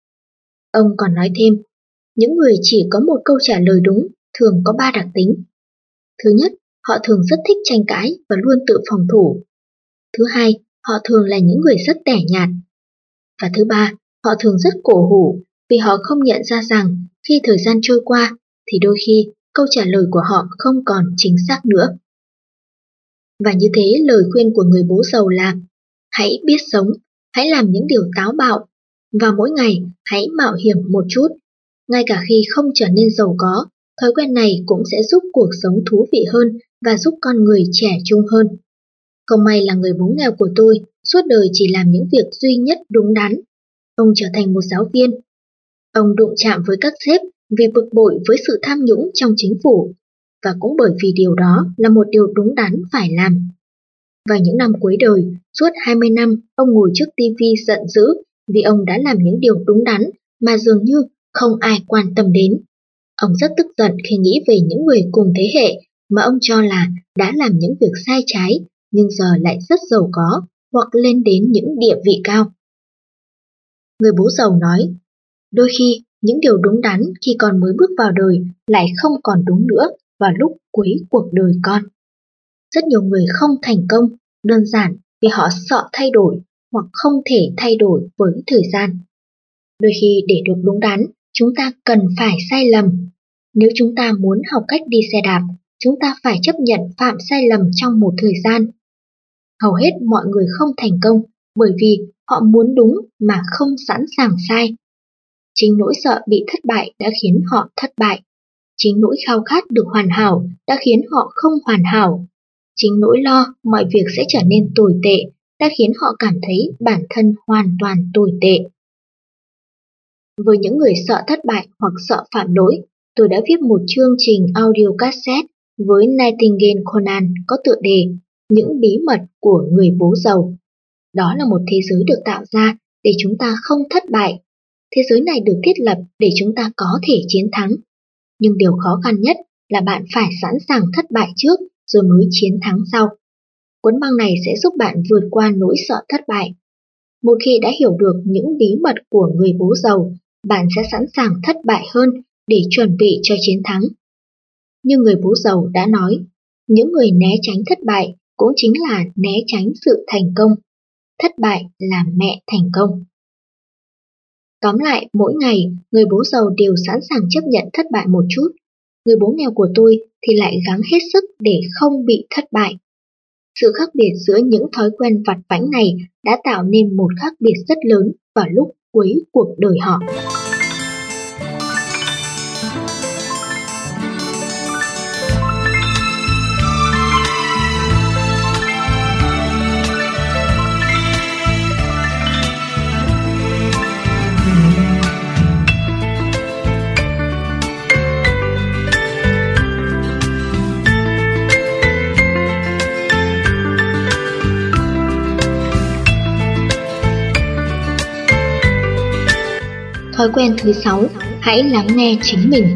Ông còn nói thêm, những người chỉ có một câu trả lời đúng thường có ba đặc tính. Thứ nhất, họ thường rất thích tranh cãi và luôn tự phòng thủ. Thứ hai, họ thường là những người rất tẻ nhạt. Và thứ ba, họ thường rất cổ hủ vì họ không nhận ra rằng khi thời gian trôi qua thì đôi khi câu trả lời của họ không còn chính xác nữa. Và như thế lời khuyên của người bố giàu là hãy biết sống, hãy làm những điều táo bạo, và mỗi ngày hãy mạo hiểm một chút. Ngay cả khi không trở nên giàu có, thói quen này cũng sẽ giúp cuộc sống thú vị hơn và giúp con người trẻ trung hơn. Không may là người bố nghèo của tôi suốt đời chỉ làm những việc duy nhất đúng đắn. Ông trở thành một giáo viên. Ông đụng chạm với các sếp vì bực bội với sự tham nhũng trong chính phủ, và cũng bởi vì điều đó là một điều đúng đắn phải làm. Vào những năm cuối đời, suốt hai mươi năm, ông ngồi trước tivi giận dữ vì ông đã làm những điều đúng đắn mà dường như không ai quan tâm đến. Ông rất tức giận khi nghĩ về những người cùng thế hệ mà ông cho là đã làm những việc sai trái, nhưng giờ lại rất giàu có hoặc lên đến những địa vị cao. Người bố giàu nói, đôi khi những điều đúng đắn khi con mới bước vào đời lại không còn đúng nữa vào lúc cuối cuộc đời con. Rất nhiều người không thành công đơn giản vì họ sợ thay đổi hoặc không thể thay đổi với thời gian. Đôi khi để được đúng đắn, chúng ta cần phải sai lầm. Nếu chúng ta muốn học cách đi xe đạp, chúng ta phải chấp nhận phạm sai lầm trong một thời gian. Hầu hết mọi người không thành công bởi vì họ muốn đúng mà không sẵn sàng sai. Chính nỗi sợ bị thất bại đã khiến họ thất bại. Chính nỗi khao khát được hoàn hảo đã khiến họ không hoàn hảo. Chính nỗi lo mọi việc sẽ trở nên tồi tệ đã khiến họ cảm thấy bản thân hoàn toàn tồi tệ. Với những người sợ thất bại hoặc sợ phạm lỗi, tôi đã viết một chương trình audio cassette với Nightingale Conan có tựa đề Những bí mật của người bố giàu. Đó là một thế giới được tạo ra để chúng ta không thất bại. Thế giới này được thiết lập để chúng ta có thể chiến thắng. Nhưng điều khó khăn nhất là bạn phải sẵn sàng thất bại trước rồi mới chiến thắng sau. Cuốn băng này sẽ giúp bạn vượt qua nỗi sợ thất bại. Một khi đã hiểu được những bí mật của người bố giàu, bạn sẽ sẵn sàng thất bại hơn để chuẩn bị cho chiến thắng. Như người bố giàu đã nói, những người né tránh thất bại cũng chính là né tránh sự thành công. Thất bại là mẹ thành công. Tóm lại, mỗi ngày, người bố giàu đều sẵn sàng chấp nhận thất bại một chút. Người bố nghèo của tôi thì lại gắng hết sức để không bị thất bại. Sự khác biệt giữa những thói quen vặt vãnh này đã tạo nên một khác biệt rất lớn vào lúc cuối cuộc đời họ. Thói quen thứ sáu, hãy lắng nghe chính mình.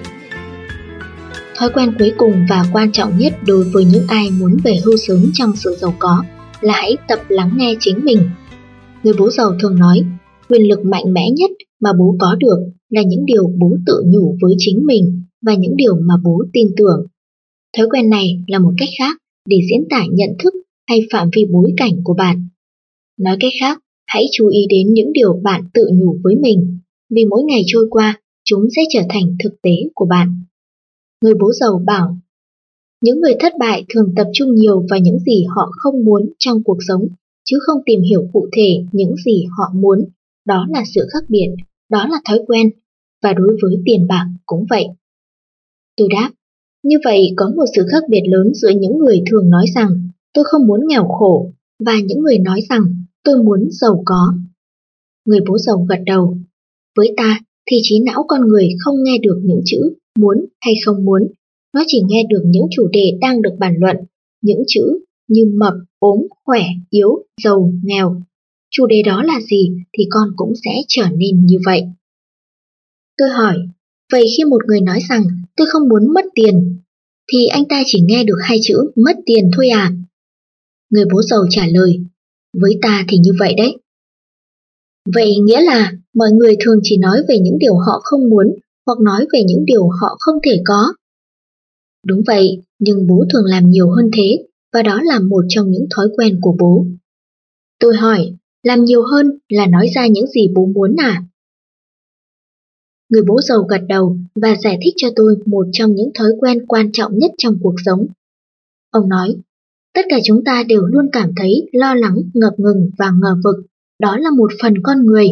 Thói quen cuối cùng và quan trọng nhất đối với những ai muốn về hưu sớm trong sự giàu có là hãy tập lắng nghe chính mình. Người bố giàu thường nói, quyền lực mạnh mẽ nhất mà bố có được là những điều bố tự nhủ với chính mình và những điều mà bố tin tưởng. Thói quen này là một cách khác để diễn tả nhận thức hay phạm vi bối cảnh của bạn. Nói cách khác, hãy chú ý đến những điều bạn tự nhủ với mình, vì mỗi ngày trôi qua, chúng sẽ trở thành thực tế của bạn. Người bố giàu bảo, những người thất bại thường tập trung nhiều vào những gì họ không muốn trong cuộc sống, chứ không tìm hiểu cụ thể những gì họ muốn. Đó là sự khác biệt, đó là thói quen, và đối với tiền bạc cũng vậy. Tôi đáp, như vậy có một sự khác biệt lớn giữa những người thường nói rằng tôi không muốn nghèo khổ và những người nói rằng tôi muốn giàu có. Người bố giàu gật đầu. Với ta thì trí não con người không nghe được những chữ muốn hay không muốn, nó chỉ nghe được những chủ đề đang được bàn luận, những chữ như mập, ốm, khỏe, yếu, giàu, nghèo. Chủ đề đó là gì thì con cũng sẽ trở nên như vậy. Tôi hỏi, vậy khi một người nói rằng tôi không muốn mất tiền, thì anh ta chỉ nghe được hai chữ mất tiền thôi à? Người bố giàu trả lời, với ta thì như vậy đấy. Vậy nghĩa là mọi người thường chỉ nói về những điều họ không muốn hoặc nói về những điều họ không thể có. Đúng vậy, nhưng bố thường làm nhiều hơn thế, và đó là một trong những thói quen của bố. Tôi hỏi, làm nhiều hơn là nói ra những gì bố muốn à? Người bố giàu gật đầu và giải thích cho tôi một trong những thói quen quan trọng nhất trong cuộc sống. Ông nói, tất cả chúng ta đều luôn cảm thấy lo lắng, ngập ngừng và ngờ vực. Đó là một phần con người.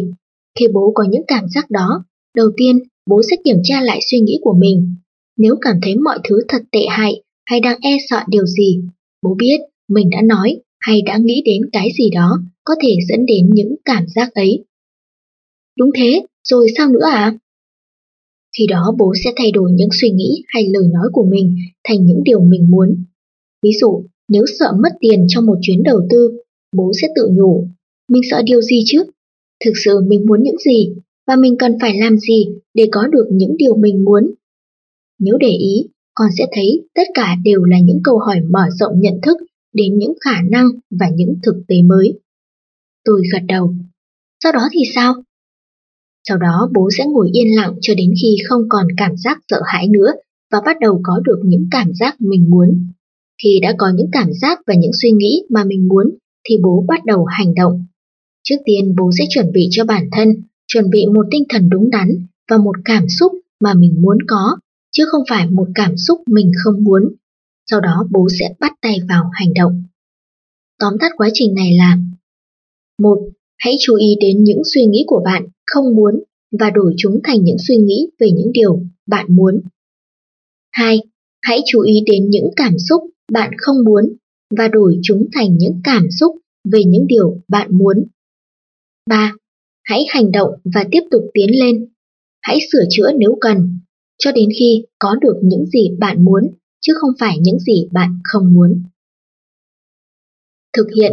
Khi bố có những cảm giác đó, đầu tiên bố sẽ kiểm tra lại suy nghĩ của mình. Nếu cảm thấy mọi thứ thật tệ hại hay đang e sợ điều gì, bố biết mình đã nói hay đã nghĩ đến cái gì đó có thể dẫn đến những cảm giác ấy. Đúng thế, rồi sao nữa ạ? À? Khi đó bố sẽ thay đổi những suy nghĩ hay lời nói của mình thành những điều mình muốn. Ví dụ, nếu sợ mất tiền trong một chuyến đầu tư, bố sẽ tự nhủ, mình sợ điều gì chứ? Thực sự mình muốn những gì, và mình cần phải làm gì để có được những điều mình muốn? Nếu để ý, con sẽ thấy tất cả đều là những câu hỏi mở rộng nhận thức đến những khả năng và những thực tế mới. Tôi gật đầu. Sau đó thì sao? Sau đó bố sẽ ngồi yên lặng cho đến khi không còn cảm giác sợ hãi nữa và bắt đầu có được những cảm giác mình muốn. Khi đã có những cảm giác và những suy nghĩ mà mình muốn thì bố bắt đầu hành động. Trước tiên bố sẽ chuẩn bị cho bản thân, chuẩn bị một tinh thần đúng đắn và một cảm xúc mà mình muốn có, chứ không phải một cảm xúc mình không muốn. Sau đó bố sẽ bắt tay vào hành động. Tóm tắt quá trình này là: một. Hãy chú ý đến những suy nghĩ của bạn không muốn và đổi chúng thành những suy nghĩ về những điều bạn muốn. hai. Hãy chú ý đến những cảm xúc bạn không muốn và đổi chúng thành những cảm xúc về những điều bạn muốn. ba. Hãy hành động và tiếp tục tiến lên. Hãy sửa chữa nếu cần, cho đến khi có được những gì bạn muốn, chứ không phải những gì bạn không muốn. Thực hiện.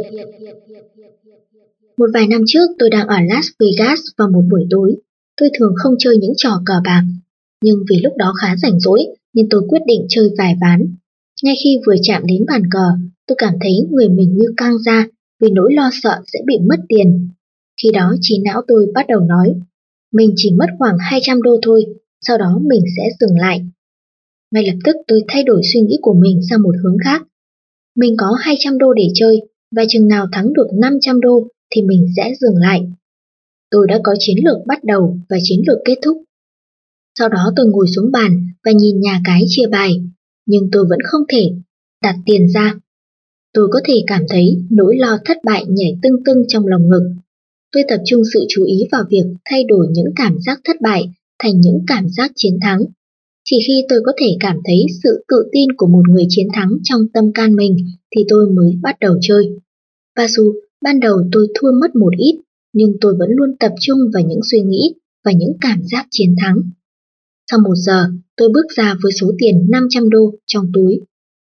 Một vài năm trước tôi đang ở Las Vegas vào một buổi tối. Tôi thường không chơi những trò cờ bạc, nhưng vì lúc đó khá rảnh rỗi nên tôi quyết định chơi vài ván. Ngay khi vừa chạm đến bàn cờ, tôi cảm thấy người mình như căng ra vì nỗi lo sợ sẽ bị mất tiền. Khi đó trí não tôi bắt đầu nói, mình chỉ mất khoảng hai trăm đô thôi, sau đó mình sẽ dừng lại. Ngay lập tức tôi thay đổi suy nghĩ của mình sang một hướng khác. Mình có hai trăm đô để chơi, và chừng nào thắng được năm trăm đô thì mình sẽ dừng lại. Tôi đã có chiến lược bắt đầu và chiến lược kết thúc. Sau đó tôi ngồi xuống bàn và nhìn nhà cái chia bài, nhưng tôi vẫn không thể đặt tiền ra. Tôi có thể cảm thấy nỗi lo thất bại nhảy tưng tưng trong lòng ngực. Tôi tập trung sự chú ý vào việc thay đổi những cảm giác thất bại thành những cảm giác chiến thắng. Chỉ khi tôi có thể cảm thấy sự tự tin của một người chiến thắng trong tâm can mình thì tôi mới bắt đầu chơi. Và dù ban đầu tôi thua mất một ít, nhưng tôi vẫn luôn tập trung vào những suy nghĩ và những cảm giác chiến thắng. Sau một giờ, tôi bước ra với số tiền năm trăm đô trong túi.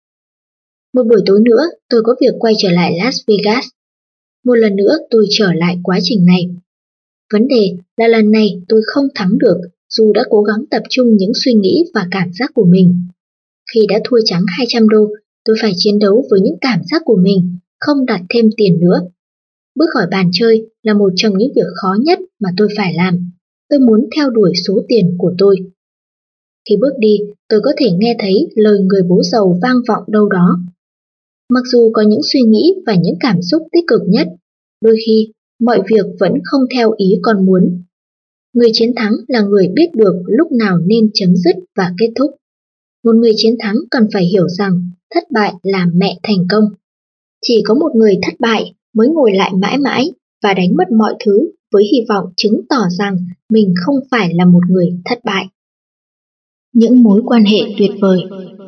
Một buổi tối nữa, tôi có việc quay trở lại Las Vegas. Một lần nữa tôi trở lại quá trình này. Vấn đề là lần này tôi không thắng được dù đã cố gắng tập trung những suy nghĩ và cảm giác của mình. Khi đã thua trắng hai trăm đô, tôi phải chiến đấu với những cảm giác của mình, không đặt thêm tiền nữa. Bước khỏi bàn chơi là một trong những việc khó nhất mà tôi phải làm. Tôi muốn theo đuổi số tiền của tôi. Khi bước đi, tôi có thể nghe thấy lời người bố giàu vang vọng đâu đó. Mặc dù có những suy nghĩ và những cảm xúc tích cực nhất, đôi khi mọi việc vẫn không theo ý con muốn. Người chiến thắng là người biết được lúc nào nên chấm dứt và kết thúc. Một người chiến thắng cần phải hiểu rằng thất bại là mẹ thành công. Chỉ có một người thất bại mới ngồi lại mãi mãi và đánh mất mọi thứ với hy vọng chứng tỏ rằng mình không phải là một người thất bại. Những mối quan hệ tuyệt vời.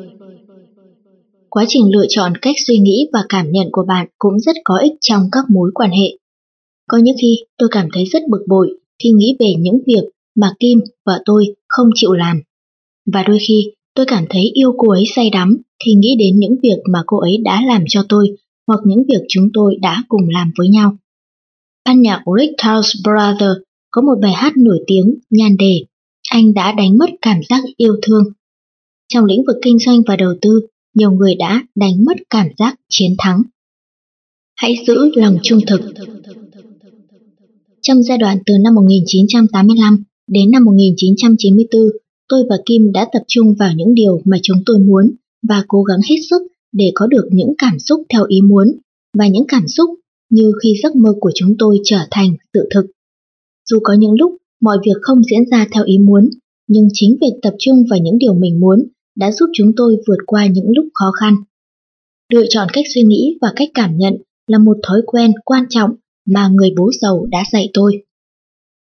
Quá trình lựa chọn cách suy nghĩ và cảm nhận của bạn cũng rất có ích trong các mối quan hệ. Có những khi tôi cảm thấy rất bực bội khi nghĩ về những việc mà Kim, vợ tôi, không chịu làm. Và đôi khi tôi cảm thấy yêu cô ấy say đắm khi nghĩ đến những việc mà cô ấy đã làm cho tôi hoặc những việc chúng tôi đã cùng làm với nhau. Ban nhạc Rick Charles Brothers có một bài hát nổi tiếng nhan đề Anh đã đánh mất cảm giác yêu thương. Trong lĩnh vực kinh doanh và đầu tư, nhiều người đã đánh mất cảm giác chiến thắng. Hãy giữ lòng trung thực. Trong giai đoạn từ năm một nghìn chín trăm tám mươi lăm đến năm một nghìn chín trăm chín mươi tư, tôi và Kim đã tập trung vào những điều mà chúng tôi muốn và cố gắng hết sức để có được những cảm xúc theo ý muốn và những cảm xúc như khi giấc mơ của chúng tôi trở thành sự thực. Dù có những lúc mọi việc không diễn ra theo ý muốn, nhưng chính việc tập trung vào những điều mình muốn đã giúp chúng tôi vượt qua những lúc khó khăn. Lựa chọn cách suy nghĩ và cách cảm nhận là một thói quen quan trọng mà người bố giàu đã dạy tôi.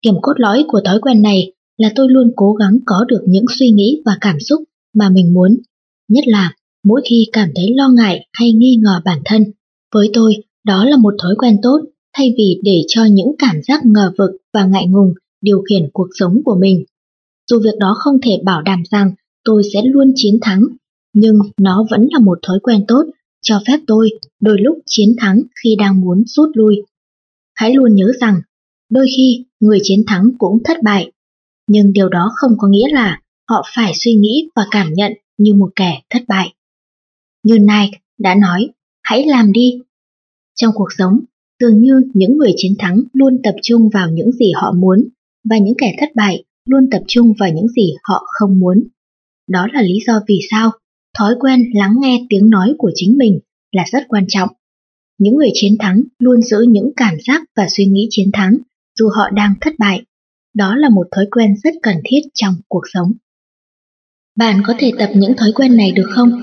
Điểm cốt lõi của thói quen này là tôi luôn cố gắng có được những suy nghĩ và cảm xúc mà mình muốn, nhất là mỗi khi cảm thấy lo ngại hay nghi ngờ bản thân. Với tôi, đó là một thói quen tốt thay vì để cho những cảm giác ngờ vực và ngại ngùng điều khiển cuộc sống của mình. Dù việc đó không thể bảo đảm rằng tôi sẽ luôn chiến thắng, nhưng nó vẫn là một thói quen tốt, cho phép tôi đôi lúc chiến thắng khi đang muốn rút lui. Hãy luôn nhớ rằng, đôi khi người chiến thắng cũng thất bại, nhưng điều đó không có nghĩa là họ phải suy nghĩ và cảm nhận như một kẻ thất bại. Như Nike đã nói, hãy làm đi. Trong cuộc sống, dường như những người chiến thắng luôn tập trung vào những gì họ muốn, và những kẻ thất bại luôn tập trung vào những gì họ không muốn. Đó là lý do vì sao thói quen lắng nghe tiếng nói của chính mình là rất quan trọng. Những người chiến thắng luôn giữ những cảm giác và suy nghĩ chiến thắng dù họ đang thất bại. Đó là một thói quen rất cần thiết trong cuộc sống. Bạn có thể tập những thói quen này được không?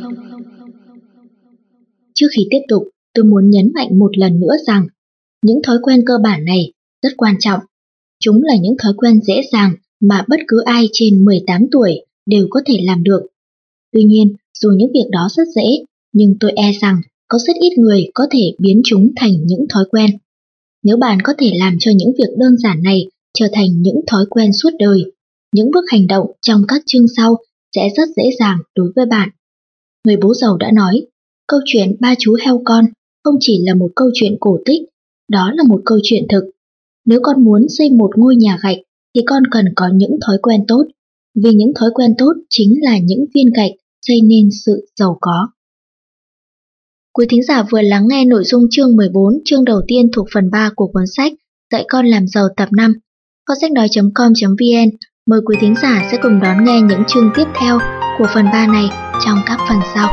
Trước khi tiếp tục, tôi muốn nhấn mạnh một lần nữa rằng những thói quen cơ bản này rất quan trọng. Chúng là những thói quen dễ dàng mà bất cứ ai trên mười tám tuổi đều có thể làm được. Tuy nhiên, dù những việc đó rất dễ, nhưng tôi e rằng có rất ít người có thể biến chúng thành những thói quen. Nếu bạn có thể làm cho những việc đơn giản này trở thành những thói quen suốt đời, những bước hành động trong các chương sau sẽ rất dễ dàng đối với bạn. Người bố giàu đã nói, câu chuyện ba chú heo con không chỉ là một câu chuyện cổ tích, đó là một câu chuyện thực. Nếu con muốn xây một ngôi nhà gạch thì con cần có những thói quen tốt, vì những thói quen tốt chính là những viên gạch xây nên sự giàu có. Quý thính giả vừa lắng nghe nội dung chương mười bốn, chương đầu tiên thuộc phần ba của cuốn sách Dạy con làm giàu tập năm. Kho sách nói chấm com chấm vn mời quý thính giả sẽ cùng đón nghe những chương tiếp theo của phần ba này trong các phần sau.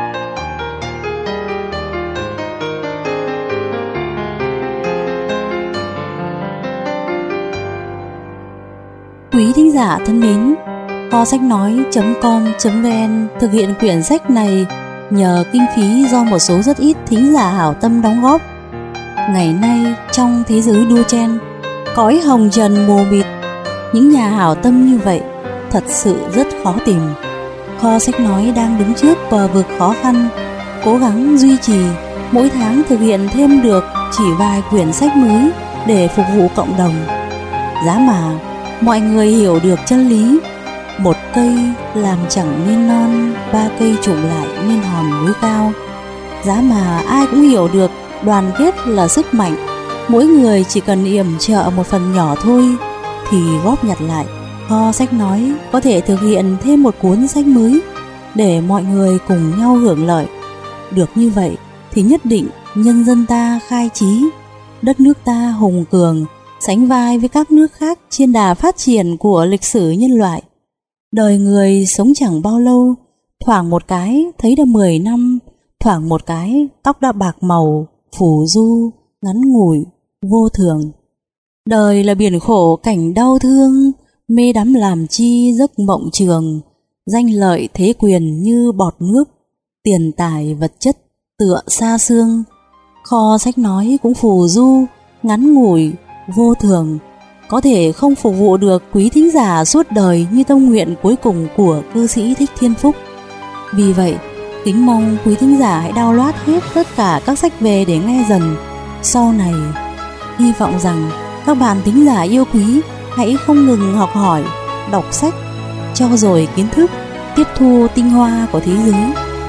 Quý thính giả thân mến, kho sách nói chấm com chấm vn thực hiện quyển sách này nhờ kinh phí do một số rất ít thính giả hảo tâm đóng góp. Ngày nay trong thế giới đua chen, cõi hồng trần mù mịt, những nhà hảo tâm như vậy thật sự rất khó tìm. Kho sách nói đang đứng trước bờ vực khó khăn, cố gắng duy trì, mỗi tháng thực hiện thêm được chỉ vài quyển sách mới để phục vụ cộng đồng. Giá mà mọi người hiểu được chân lý, một cây làm chẳng nên non, ba cây chụm lại nên hòn núi cao. Giá mà ai cũng hiểu được đoàn kết là sức mạnh, mỗi người chỉ cần yểm trợ một phần nhỏ thôi thì góp nhặt lại. Kho sách nói có thể thực hiện thêm một cuốn sách mới để mọi người cùng nhau hưởng lợi. Được như vậy thì nhất định nhân dân ta khai trí, đất nước ta hùng cường, sánh vai với các nước khác trên đà phát triển của lịch sử nhân loại. Đời người sống chẳng bao lâu, thoảng một cái thấy đã mười năm, thoảng một cái tóc đã bạc màu, phù du, ngắn ngủi, vô thường. Đời là biển khổ cảnh đau thương, mê đắm làm chi giấc mộng trường, danh lợi thế quyền như bọt nước, tiền tài vật chất tựa xa xương. Kho sách nói cũng phù du, ngắn ngủi, vô thường, có thể không phục vụ được quý thính giả suốt đời như tâm nguyện cuối cùng của cư sĩ Thích Thiên Phúc. Vì vậy, kính mong quý thính giả hãy download hết tất cả các sách về để nghe dần. Sau này, hy vọng rằng các bạn thính giả yêu quý hãy không ngừng học hỏi, đọc sách, cho dồi kiến thức, tiếp thu tinh hoa của thế giới.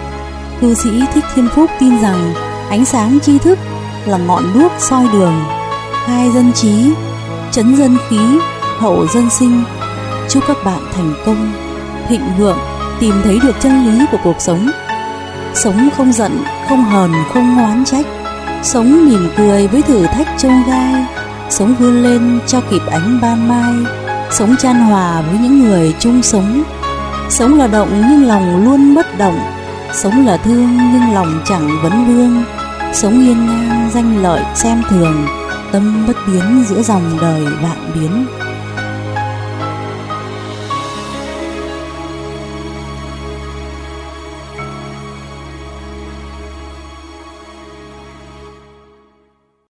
Cư sĩ Thích Thiên Phúc tin rằng ánh sáng tri thức là ngọn đuốc soi đường, khai dân trí, trấn dân khí, hậu dân sinh. Chúc các bạn thành công, thịnh vượng, tìm thấy được chân lý của cuộc sống. Sống không giận, không hờn, không oán trách. Sống mỉm cười với thử thách chông gai. Sống vươn lên cho kịp ánh ban mai. Sống chan hòa với những người chung sống. Sống là động nhưng lòng luôn bất động. Sống là thương nhưng lòng chẳng vấn vương. Sống hiên ngang danh lợi xem thường, tâm bất biến giữa dòng đời vạn biến.